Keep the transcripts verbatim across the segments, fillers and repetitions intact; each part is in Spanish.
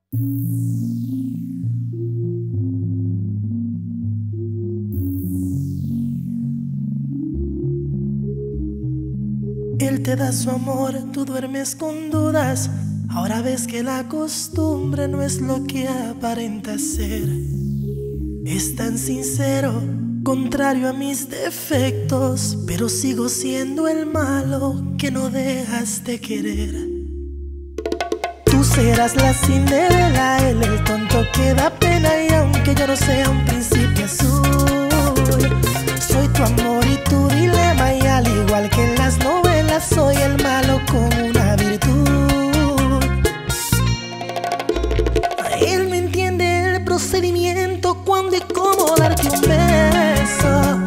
Él te da su amor, tú duermes con dudas. Ahora ves que la costumbre no es lo que aparenta ser. Es tan sincero, contrario a mis defectos, pero sigo siendo el malo que no dejas de querer. Tú serás la Cinderela, él el tonto que da pena. Y aunque yo no sea un príncipe azul, soy tu amor y tu dilema. Y al igual que en las novelas, soy el malo con una virtud. Él me entiende el procedimiento, cuándo y cómo darte un beso.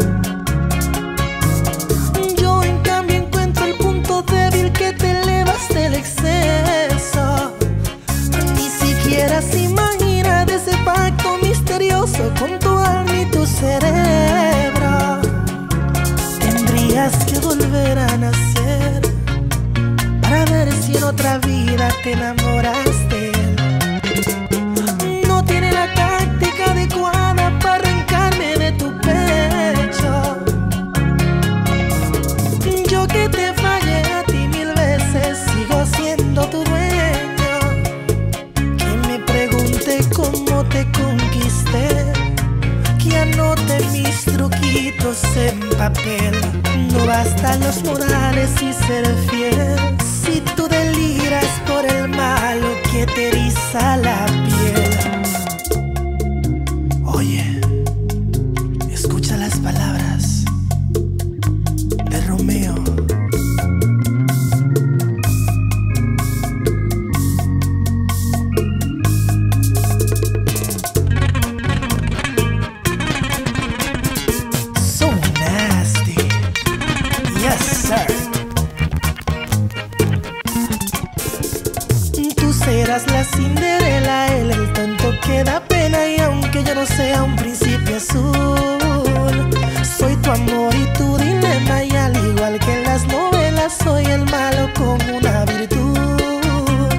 Yo en cambio encuentro el punto débil, que te elevas del exceso. Ni siquiera se imagina de ese pacto misterioso con tu alma y tu cerebro. Tendrías que volver a nacer para ver si en otra vida te enamoras de él. No tiene la táctica adecuada para arrancarme de tu pecho. Yo que te fallé a ti mil veces, sigo siendo tu dueño. Que me pregunte cómo te conquisté, que anote mis truquitos en papel. No bastan los modales y ser fiel, si tú deliras por el malo que te eriza la piel. Oye, escucha las palabras de Romeo. So nasty, yes sir. Tú serás la Cinderela, él el tonto que da pena. Y aunque yo no sea un príncipe azul, soy tu amor y tu dilema. Y al igual que en las novelas, soy el malo con una virtud.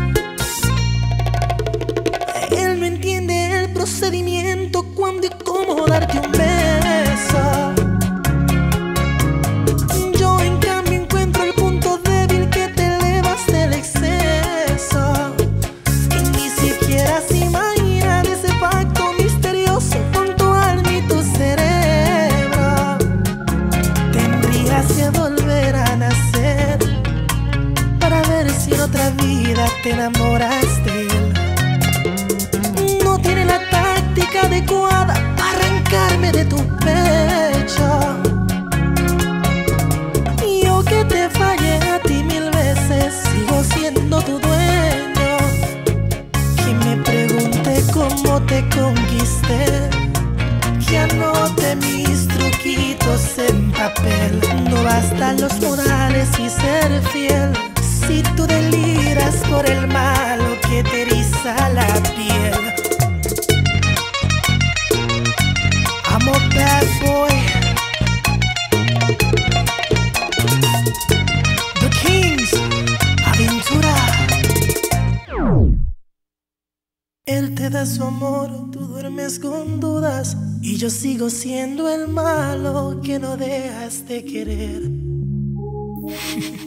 Él me entiende el procedimiento, cuándo y cómo darte un beso. Yo en cambio encuentro el punto débil, que te elevas del exceso. Y ni siquiera se imagina de ese pacto misterioso con tu alma y tu cerebro. Tendrías que volver a nacer para ver si en otra vida te enamoras de él. No tiene la táctica adecuada para arrancarme de tu pecho. Yo que te fallé a ti mil veces, sigo siendo tu dueño. Que me pregunte cómo te conquisté, que anote mis truquitos en papel. No bastan los modales y ser fiel, si tú deliras por el malo que te eriza la piel. I'm a bad boy, The Kings, Aventura. Él te da su amor, tú duermes con dudas. Y yo sigo siendo el malo que no dejas de querer.